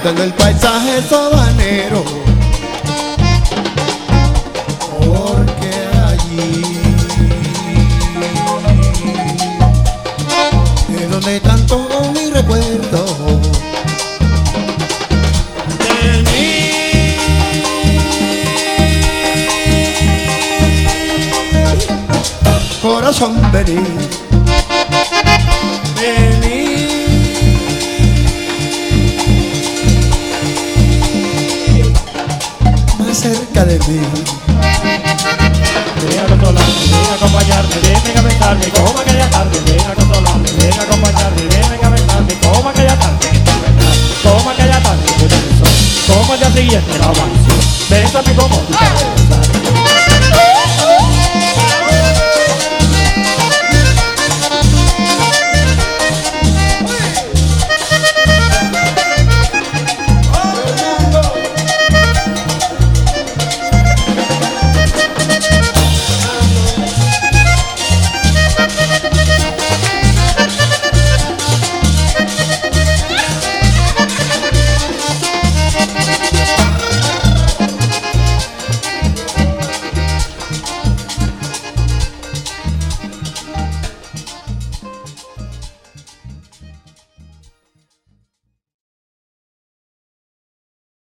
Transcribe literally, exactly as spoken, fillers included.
pintando el paisaje sabanero, porque allí es donde tanto mi recuerdo de mí. Corazón, vení, vení. Cerca de mí. Ven a controlarme, ven a acompañarme, ven a besarme como aquella tarde. Ven a controlarme, ven a acompañarme, ven a besarme como aquella tarde. Como aquella tarde, como el día siguiente la mansión. Bésame como tú quieres.